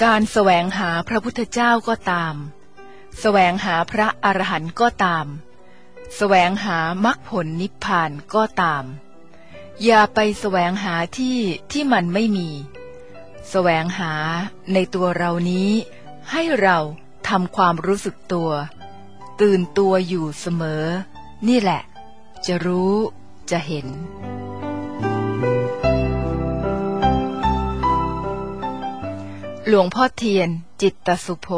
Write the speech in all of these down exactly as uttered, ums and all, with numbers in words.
การแสวงหาพระพุทธเจ้าก็ตามแสวงหาพระอรหันต์ก็ตามแสวงหามรรคผลนิพพานก็ตามอย่าไปแสวงหาที่ที่มันไม่มีแสวงหาในตัวเรานี้ให้เราทำความรู้สึกตัวตื่นตัวอยู่เสมอนี่แหละจะรู้จะเห็นหลวงพ่อเทียนจิตตสุโภ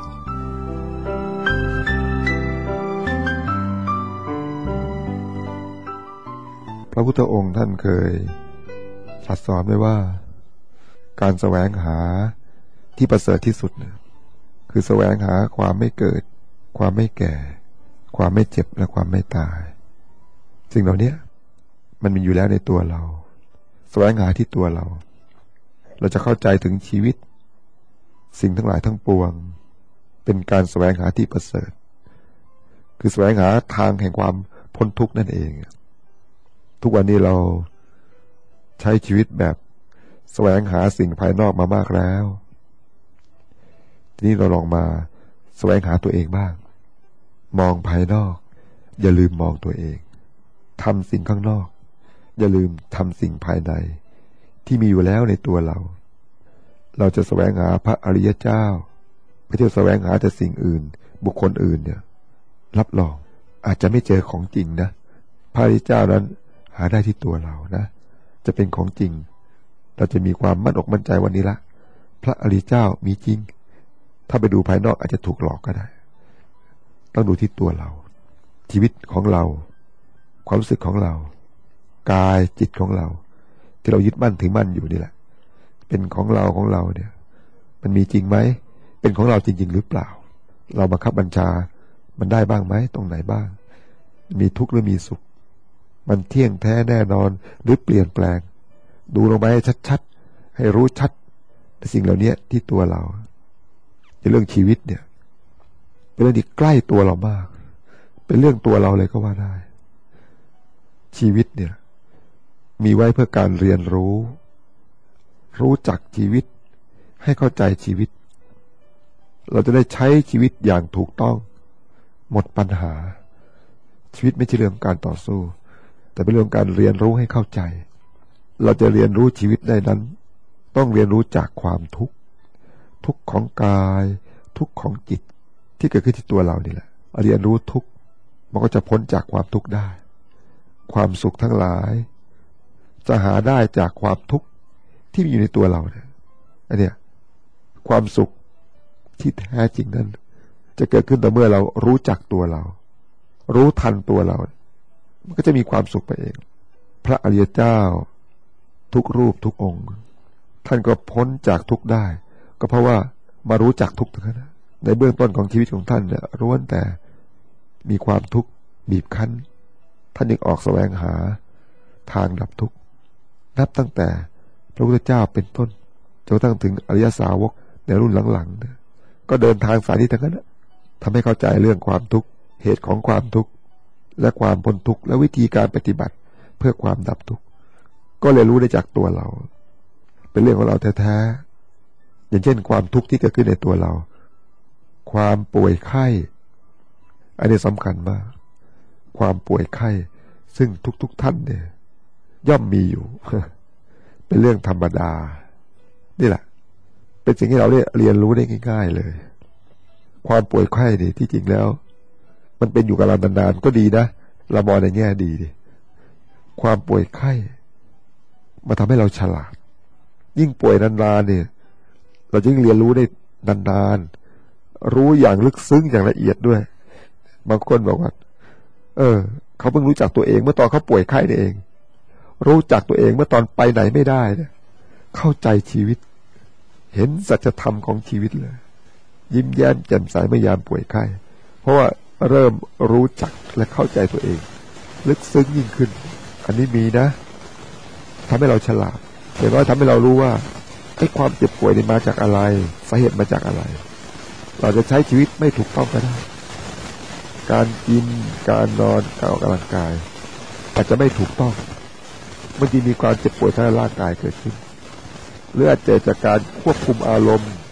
พระพุทธองค์ท่านเคยตรัสสอนไว้ว่าการแสวงหาที่ประเสริฐที่สุดคือแสวงหาความไม่เกิดความไม่แก่ความไม่เจ็บและความไม่ตายสิ่งเหล่านี้มันมีอยู่แล้วในตัวเราแสวงหาที่ตัวเราเราจะเข้าใจถึงชีวิตสิ่งทั้งหลายทั้งปวงเป็นการแสวงหาที่ประเสริฐคือแสวงหาทางแห่งความพ้นทุกข์นั่นเองทุกวันนี้เราใช้ชีวิตแบบแสวงหาสิ่งภายนอกมามากแล้วทีนี้เราลองมาแสวงหาตัวเองบ้างมองภายนอกอย่าลืมมองตัวเองทำสิ่งข้างนอกอย่าลืมทำสิ่งภายในที่มีอยู่แล้วในตัวเราเราจะแสวงหาพระอริยเจ้าไม่ใช่แสวงหาแต่สิ่งอื่นบุคคลอื่นเนี่ยรับรองอาจจะไม่เจอของจริงนะพระอริยเจ้านั้นหาได้ที่ตัวเรานะจะเป็นของจริงเราจะมีความมั่นอกมั่นใจวันนี้ละพระอริยเจ้ามีจริงถ้าไปดูภายนอกอาจจะถูกหลอกก็ได้ต้องดูที่ตัวเราชีวิตของเราความรู้สึกของเรากายจิตของเราที่เรายึดมั่นถือมั่นอยู่นี่แหละเป็นของเราของเราเนี่ยมันมีจริงไหมเป็นของเราจริงๆหรือเปล่าเราบังคับบัญชามันได้บ้างไหมตรงไหนบ้างมีทุกข์หรือมีสุขมันเที่ยงแท้แน่นอนหรือเปลี่ยนแปลงดูลงไปให้ชัดๆให้รู้ชัดในสิ่งเหล่านี้ที่ตัวเราในเรื่องชีวิตเนี่ยเป็นเรื่องที่ใกล้ตัวเรามากเป็นเรื่องตัวเราเลยก็ว่าได้ชีวิตเนี่ยมีไว้เพื่อการเรียนรู้รู้จักชีวิตให้เข้าใจชีวิตเราจะได้ใช้ชีวิตอย่างถูกต้องหมดปัญหาชีวิตไม่ใช่เรื่องการต่อสู้แต่เป็นเรื่องการเรียนรู้ให้เข้าใจเราจะเรียนรู้ชีวิตได้นั้นต้องเรียนรู้จากความทุกข์ทุกข์ของกายทุกข์ของจิตที่เกิดขึ้นที่ตัวเรานี่แหละเรียนรู้ทุกข์มันก็จะพ้นจากความทุกข์ได้ความสุขทั้งหลายจะหาได้จากความทุกข์ที่มีอยู่ในตัวเราเนี่ยอันเนี้ยความสุขที่แท้จริงนั้นจะเกิดขึ้นแต่เมื่อเรารู้จักตัวเรารู้ทันตัวเรามันก็จะมีความสุขไปเองพระอริยเจ้าทุกรูปทุกองค์ท่านก็พ้นจากทุกข์ได้ก็เพราะว่ามารู้จักทุกข์ทั้งนั้นในเบื้องต้นของชีวิตของท่านเนี่ยล้วนแต่มีความทุกข์บีบคั้นท่านยังออกแสวงหาทางดับทุกข์นับตั้งแต่พระพุทธเจ้าเป็นต้นจนกระทั่งถึงอริยสาวกในรุ่นหลังๆเนี่ยก็เดินทางสายนี้ทั้งนั้นทำให้เข้าใจเรื่องความทุกข์เหตุของความทุกข์และความพ้นทุกข์และวิธีการปฏิบัติเพื่อความดับทุกข์ก็เลยรู้ได้จากตัวเราเป็นเรื่องของเราแท้ๆอย่างเช่นความทุกข์ที่เกิดขึ้นในตัวเราความป่วยไข้อันนี้สำคัญมากความป่วยไข้ซึ่งทุกๆท่านเนี่ยย่อมมีอยู่ เป็นเรื่องธรรมดานี่แหละเป็นสิ่งที่เราได้เรียนรู้ได้ง่ายๆเลยความป่วยไข้นี่ที่จริงแล้วมันเป็นอยู่กับเรานานๆก็ดีนะเรามองในแง่ดีดิความป่วยไข้มาทำให้เราฉลาดยิ่งป่วยนานๆเนี่ยเราจะยิ่งเรียนรู้ได้นานๆรู้อย่างลึกซึ้งอย่างละเอียดด้วยบางคนบอกว่าเออเขาเพิ่งรู้จักตัวเองเมื่อตอนเขาป่วยไข้นี่เองรู้จักตัวเองเมื่อตอนไปไหนไม่ได้เนี่ยเข้าใจชีวิตเห็นสัจธรรมของชีวิตเลยยิ้มแย้มแจ่มใสเมื่อยามป่วยไข้เพราะว่าเริ่มรู้จักและเข้าใจตัวเองลึกซึ้งยิ่งขึ้นอันนี้มีนะทำให้เราฉลาดแต่ว่าทำให้เรารู้ว่าไอ้ความเจ็บป่วยนี่มาจากอะไรสาเหตุมาจากอะไรเราจะใช้ชีวิตไม่ถูกต้องก็ได้การกินการนอนการออกกำลังกายอาจจะไม่ถูกต้องบางทีมีความเจ็บป่วยทางร่างกายเกิดขึ้นหรืออาจจะจากการควบคุมอารมณ์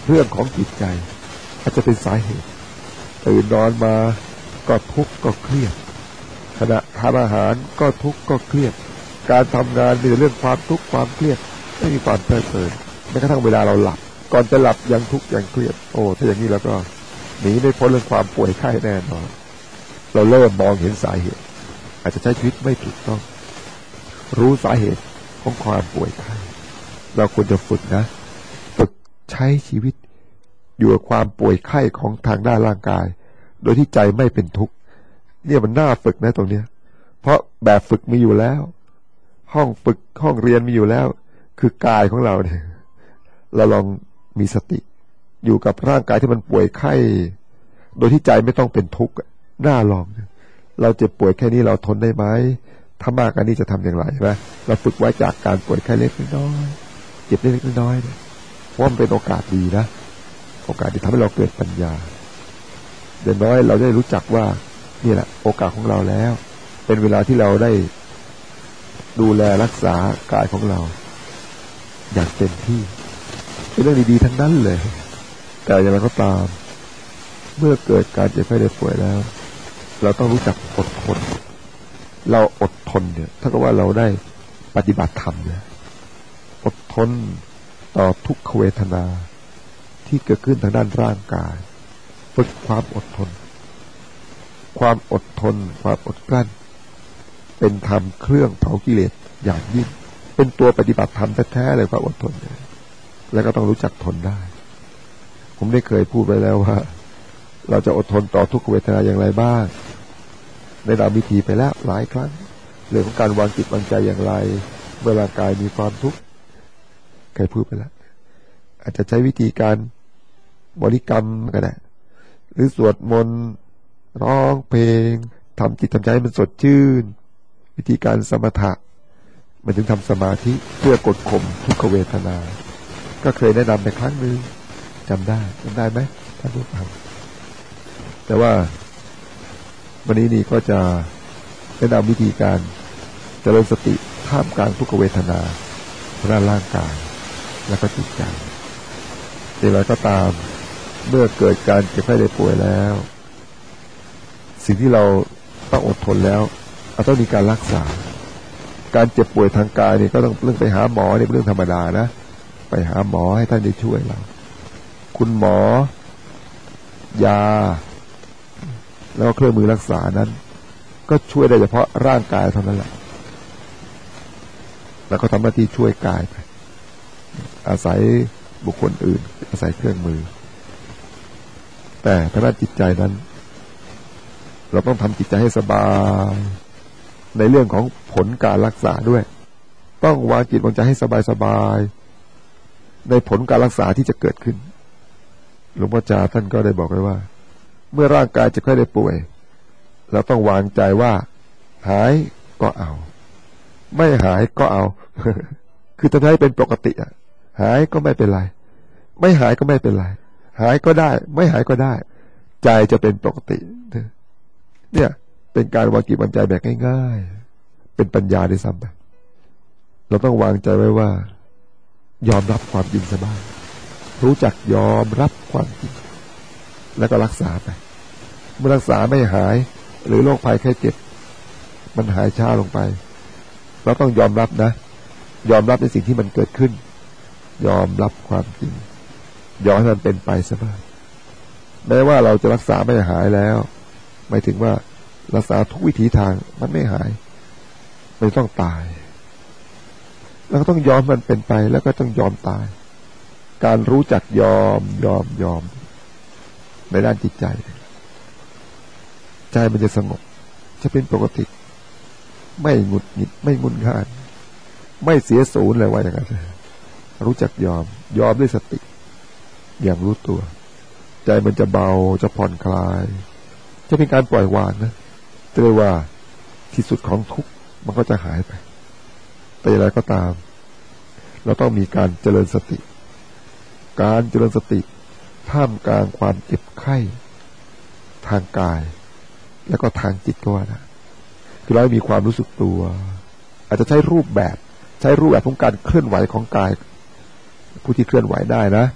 เรื่องของจิตใจอาจจะเป็นสาเหตุตื่นนอนมาก็ทุกข์ก็เครียดขณะทานอาหารก็ทุกข์ก็เครียดการทำงานมีแต่เรื่องความทุกข์ความเครียดไม่มีความเพลิดเพลินแม้กระทั่งเวลาเราหลับก่อนจะหลับยังทุกข์ยังเครียดโอ้ถ้าอย่างนี้แล้วก็หนีไม่พ้นเรื่องความป่วยไข้แน่นอนเราเริ่มมองเห็นสาเหตุอาจจะใช้ชีวิตไม่ถูกต้องรู้สาเหตุของความป่วยไข้เราควรจะฝึกนะฝึกใช้ชีวิตอยู่กับความป่วยไข้ของทางด้านร่างกายโดยที่ใจไม่เป็นทุกข์เนี่ยมันน่าฝึกนะตรงเนี้ยเพราะแบบฝึกมีอยู่แล้วห้องฝึกห้องเรียนมีอยู่แล้วคือกายของเราเนี่ยเราลองมีสติอยู่กับร่างกายที่มันป่วยไข้โดยที่ใจไม่ต้องเป็นทุกข์น่าลองเราเจ็บป่วยแค่นี้เราทนได้ไหมถ้ามากกว่านี้จะทำอย่างไรใช่ไหมเราฝึกไว้จากการป่วยไข้เล็กน้อยเจ็บเล็กน้อยเนี่ยเพราะมันเป็นโอกาสดีนะโอกาสที่ทำให้เราเกิดปัญญาเดี๋ยวน้อยเราได้รู้จักว่านี่แหละโอกาสของเราแล้วเป็นเวลาที่เราได้ดูแลรักษากายของเราอย่างเต็มที่เป็นเรื่องดีๆทั้งนั้นเลยแต่อย่างไรก็ตามเมื่อเกิดการเจ็บไข้ได้ป่วยแล้วเราต้องรู้จักอดทนเราอดทนเนี่ยถ้ากับว่าเราได้ปฏิบัติธรรมเนี่ยอดทนต่อทุกขเวทนาที่เกิดขึ้นทางด้านร่างกายฝึกความอดทนความอดทนความอดกลั้นเป็นธรรมเครื่องเผากิเลสอย่างยิ่งเป็นตัวปฏิบัติธรรมแท้ๆเลยความอดทนเนี่ยแล้วก็ต้องรู้จักทนได้ผมได้เคยพูดไว้แล้วว่าเราจะอดทนต่อทุกขเวทนาอย่างไรบ้างในดาวิธีไปแล้วหลายครั้งเรื่องของการวางจิตวางใจอย่างไรเมื่อร่างกายมีความทุกข์เคยพูดไปแล้วอาจจะใช้วิธีการบริกรรมก็ได้หรือสวดมนต์ร้องเพลงทำจิตทำใจให้มันสดชื่นวิธีการสมถะมันถึงทำสมาธิเพื่อกดข่มทุกขเวทนาก็เคยแนะนำไปครั้งนึงจำได้จำได้ไหมท่านผู้ฟังแต่ว่าวันนี้นี่ก็จะแนะนำวิธีการเจริญสติท่ามกลางทุกขเวทนาทางด้านร่างกายและก็จิตใจแต่อะไรก็ตามเมื่อเกิดการเจ็บไข้ได้ป่วยแล้วสิ่งที่เราต้องอดทนแล้วเราต้องมีการรักษาการเจ็บป่วยทางกายนี่ก็ต้องเรื่องไปหาหมอนี่เป็นเรื่องธรรมดานะไปหาหมอให้ท่านได้ช่วยเราคุณหมอยาแล้วก็เครื่องมือรักษานั้นก็ช่วยได้เฉพาะร่างกายเท่านั้นแหละแล้วก็ทำหน้าที่ช่วยกายไปอาศัยบุคคลอื่นอาศัยเครื่องมือแต่ทางด้านจิตใจนั้นเราต้องทำจิตใจให้สบายในเรื่องของผลการรักษาด้วยต้องวางจิตวางใจให้สบายๆในผลการรักษาที่จะเกิดขึ้นหลวงพ่อจาท่านก็ได้บอกไว้ว่าเมื่อร่างกายเจ็บไข้ได้ป่วยเราต้องวางใจว่าหายก็เอาไม่หายก็เอา คือทำให้เป็นปกติอ่ะหายก็ไม่เป็นไรไม่หายก็ไม่เป็นไรหายก็ได้ไม่หายก็ได้ใจจะเป็นปกติเนี่ยเป็นการวางจิตวางใจแบบง่ายๆเป็นปัญญาด้วยซ้ำไปเราต้องวางใจไว้ว่ายอมรับความจริงซะบ้างรู้จักยอมรับความจริงแล้วก็รักษาไปเมื่อรักษาไม่หายหรือโรคภัยแค่เจ็บมันหายช้าลงไปเราต้องยอมรับนะยอมรับในสิ่งที่มันเกิดขึ้นยอมรับความจริงยอมให้มันเป็นไปซะบ้างแม้ว่าเราจะรักษาไม่หายแล้วหมายถึงว่ารักษาทุกวิถีทางมันไม่หายมันต้องตายแล้วก็ต้องยอมมันเป็นไปแล้วก็ต้องยอมตายการรู้จักยอมยอมยอมในด้านจิตใจใจมันจะสงบจะเป็นปกติไม่หงุดหงิดไม่งุนง่านไม่เสียศูนย์เลยว่าอย่างนั้นรู้จักยอมยอมด้วยสติอย่างรู้ตัวใจมันจะเบาจะผ่อนคลายจะเป็นการปล่อยวางนะเรียกว่าที่สุดของทุกข์มันก็จะหายไปแต่อะไรก็ตามเราต้องมีการเจริญสติการเจริญสติท่ามกลางความเจ็บไข้ทางกายแล้วก็ทางจิตก็ว่านะคือเรามีความรู้สึกตัวอาจจะใช้รูปแบบใช้รูปแบบของการเคลื่อนไหวของกายผู้ที่เคลื่อนไหวได้นะ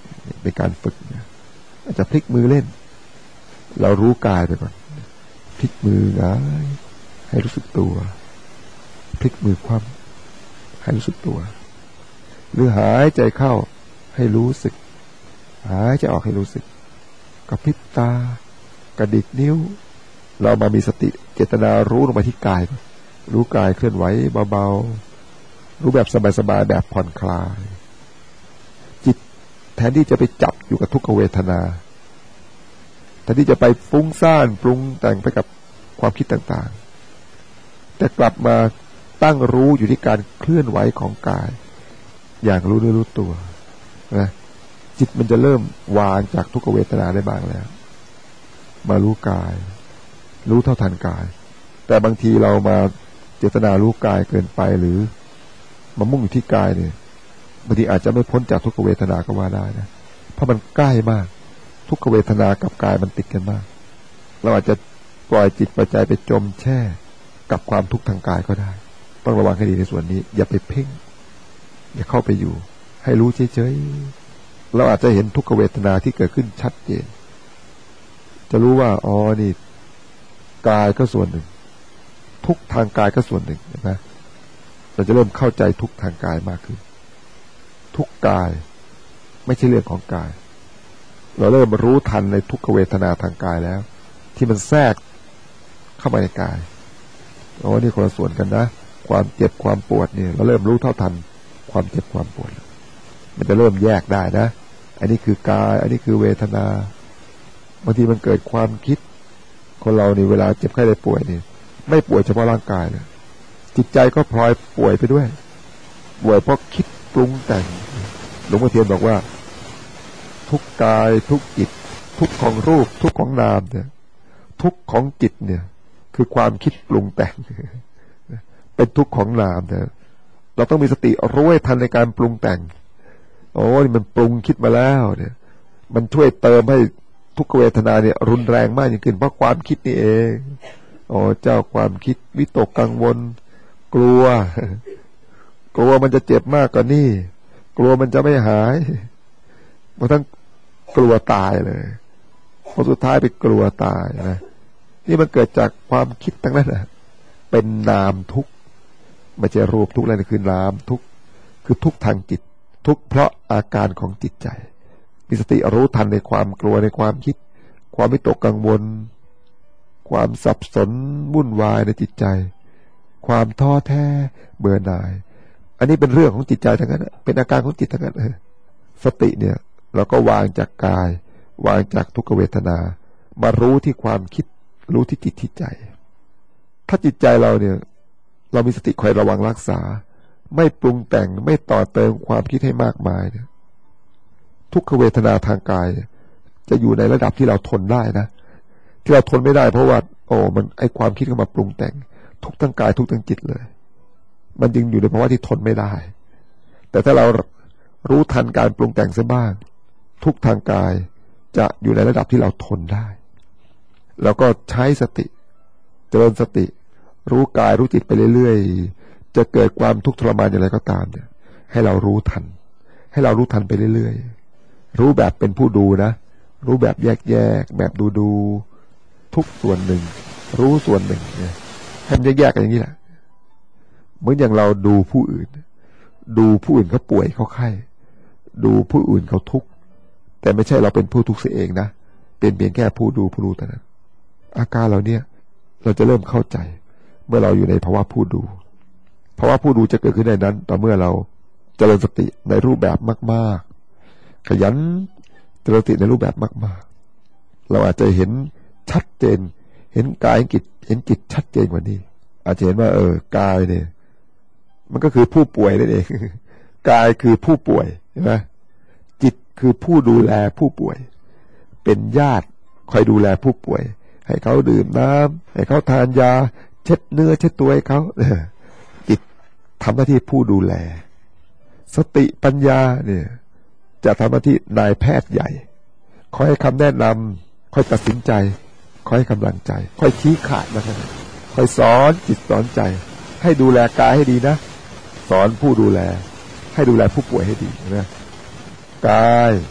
เป็นการฝึกนะอาจจะพลิกมือเล่นเรารู้กายไปก่อนพลิกมือหงายให้รู้สึกตัวพลิกมือคว่ำให้รู้สึกตัวหรือหายใจเข้าให้รู้สึกหายใจออกให้รู้สึกกระพริบตากระดิกนิ้วเรามามีสติเจตนารู้ลงไปที่กายรู้กายเคลื่อนไหวเบาๆรู้แบบสบายๆแบบผ่อนคลายจิตแทนที่จะไปจับอยู่กับทุกขเวทนาแทนที่จะไปฟุ้งซ่านปรุงแต่งไปกับความคิดต่างๆแต่กลับมาตั้งรู้อยู่ที่การเคลื่อนไหวของกายอย่างรู้เนื้อรู้ตัวนะจิตมันจะเริ่มวางจากทุกขเวทนาได้บ้างแล้วมารู้กายรู้เท่าทันกายแต่บางทีเรามาเจตนารู้กายเกินไปหรือมามุ่งอยู่ที่กายเนี่ยบางทีอาจจะไม่พ้นจากทุกขเวทนาก็ว่าได้นะเพราะมันใกล้มากทุกขเวทนากับกายมันติดกันมากเราอาจจะปล่อยจิตปล่อยใจไปจมแช่กับความทุกข์ทางกายก็ได้ต้องระวังให้ดีในส่วนนี้อย่าไปเพ่งอย่าเข้าไปอยู่ให้รู้เฉยๆเราอาจจะเห็นทุกขเวทนาที่เกิดขึ้นชัดเจนจะรู้ว่าอ๋อนี่กายก็ส่วนหนึ่งทุกทางกายก็ส่วนหนึ่งนะเราจะเริ่มเข้าใจทุกทางกายมากขึ้นทุกกายไม่ใช่เรื่องของกายเราเริ่มรู้ทันในทุกขเวทนาทางกายแล้วที่มันแทรกเข้ามาในกายอ๋อนี่คนละส่วนกันนะความเจ็บความปวดเนี่ยเราเริ่มรู้เท่าทันความเจ็บความปวดมันจะเริ่มแยกได้นะอันนี้คือกายอันนี้คือเวทนาบางทีมันเกิดความคิดคนเรานี่เวลาเจ็บไข้ได้ป่วยนี่ไม่ป่วยเฉพาะร่างกายนะจิตใจก็พลอยป่วยไปด้วยป่วยเพราะคิดปรุงแต่งหลวงพ่อเทียนบอกว่าทุกกายทุกจิตทุกของรูปทุกของนามเนี่ยทุกของจิตเนี่ยคือความคิดปรุงแต่งเป็นทุกของนามเนี่ยเราต้องมีสติรู้ให้ทันในการปรุงแต่งโอ้นี่มันปรุงคิดมาแล้วเนี่ยมันช่วยเติมให้ทุกขเวทนาเนี่ยรุนแรงมากยิ่งขึ้นเพราะความคิดนี่เองโอ้เจ้าความคิดวิตกกังวลกลัวกลัวมันจะเจ็บมากกว่านี่กลัวมันจะไม่หายบางทั้งกลัวตายเลยพอสุดท้ายไปกลัวตายนะนี่มันเกิดจากความคิดทั้งนั้นนะเป็นนามทุกข์ไม่ใช่รูปทุกข์อะไรนะคือนามทุกข์คือทุกข์ทางจิตทุกข์เพราะอาการของจิตใจมีสติรู้ทันในความกลัวในความคิดความวิตกกังวลความสับสนวุ่นวายในจิตใจความท้อแท้เบื่อหน่ายอันนี้เป็นเรื่องของจิตใจทั้งนั้นเป็นอาการของจิตทั้งนั้นสติเนี่ยเราก็วางจากกายวางจากทุกขเวทนามารู้ที่ความคิดรู้ที่จิตที่ใจถ้าจิตใจเราเนี่ยเรามีสติคอยระวังรักษาไม่ปรุงแต่งไม่ต่อเติมความคิดให้มากมายเนี่ยทุกขเวทนาทางกายจะอยู่ในระดับที่เราทนได้นะที่เราทนไม่ได้เพราะว่าโอ้มันไอความคิดเข้ามาปรุงแต่งทุกทั้งกายทุกทั้งจิตเลยมันจึงอยู่ในภาวะที่ทนไม่ได้แต่ถ้าเรารู้ทันการปรุงแต่งซะบ้างทุกทางกายจะอยู่ในระดับที่เราทนได้แล้วก็ใช้สติเจริญสติรู้กายรู้จิตไปเรื่อยๆจะเกิดความทุกข์ทรมานอย่างไรก็ตามเนี่ยให้เรารู้ทันให้เรารู้ทันไปเรื่อยๆรู้แบบเป็นผู้ดูนะรู้แบบแยกๆแบบดูๆทุกส่วนหนึ่งรู้ส่วนหนึ่งเนี่ยให้มันแยกๆกันอย่างนี้แหละเหมือนอย่างเราดูผู้อื่นดูผู้อื่นเขาป่วยเขาไข้ดูผู้อื่นเขาทุกข์แต่ไม่ใช่เราเป็นผู้ทุกข์เสียเองนะเป็นเพียงแค่ผู้ดูผู้รู้เท่านั้นอาการเราเนี่ยเราจะเริ่มเข้าใจเมื่อเราอยู่ในภาวะผู้ดูภาวะผู้ดูจะเกิดขึ้นในนั้นต่อเมื่อเราเจริญสติในรูปแบบมากๆขยันเจริญสติในรูปแบบมากๆเราอาจจะเห็นชัดเจนเห็นกายเห็นจิตเห็นจิตชัดเจนกว่านี้อาจจะเห็นว่าเออกายเนี่ยมันก็คือผู้ป่วยนั่นเองกายคือผู้ป่วยใช่ไหมจิตคือผู้ดูแลผู้ป่วยเป็นญาติคอยดูแลผู้ป่วยให้เขาดื่มน้ำให้เขาทานยาเช็ดเนื้อเช็ดตัวให้เขาจิตทำหน้าที่ผู้ดูแลสติปัญญาเนี่ยจะทำหน้าที่นายแพทย์ใหญ่คอยให้คำแนะนำคอยตัดสินใจคอยให้กำลังใจคอยชี้ขาดนะครับคอยสอนจิตสอนใจให้ดูแลกายให้ดีนะสอนผู้ดูแลให้ดูแลผู้ป่วยให้ดีนะกาย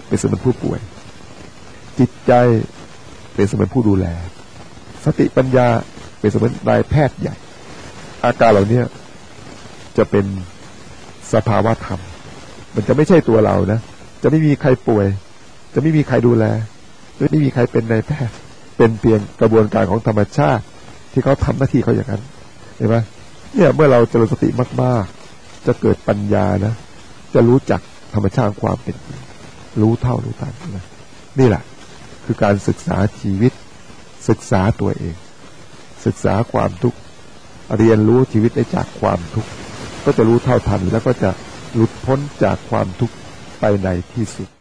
เป็นเสมือนผู้ป่วยจิตใจเป็นเสมือนผู้ดูแลสติปัญญาเป็นเสมือนนายแพทย์ใหญ่อาการเหล่านี้จะเป็นสภาวะธรรมมันจะไม่ใช่ตัวเรานะจะไม่มีใครป่วยจะไม่มีใครดูแลไม่มีใครเป็นนายแพทย์เป็นเพียงกระบวนการของธรรมชาติที่เขาทำหน้าที่เขาอย่างนั้นเห็นไหมเนี่ยเมื่อเราเจริญสติมากๆจะเกิดปัญญานะจะรู้จักธรรมชาติความเป็นจริงรู้เท่ารู้ทันนะนี่แหละคือการศึกษาชีวิตศึกษาตัวเองศึกษาความทุกข์เรียนรู้ชีวิตได้จากความทุกข์ก็จะรู้เท่าทันแล้วก็จะหลุดพ้นจากความทุกข์ไปในที่สุด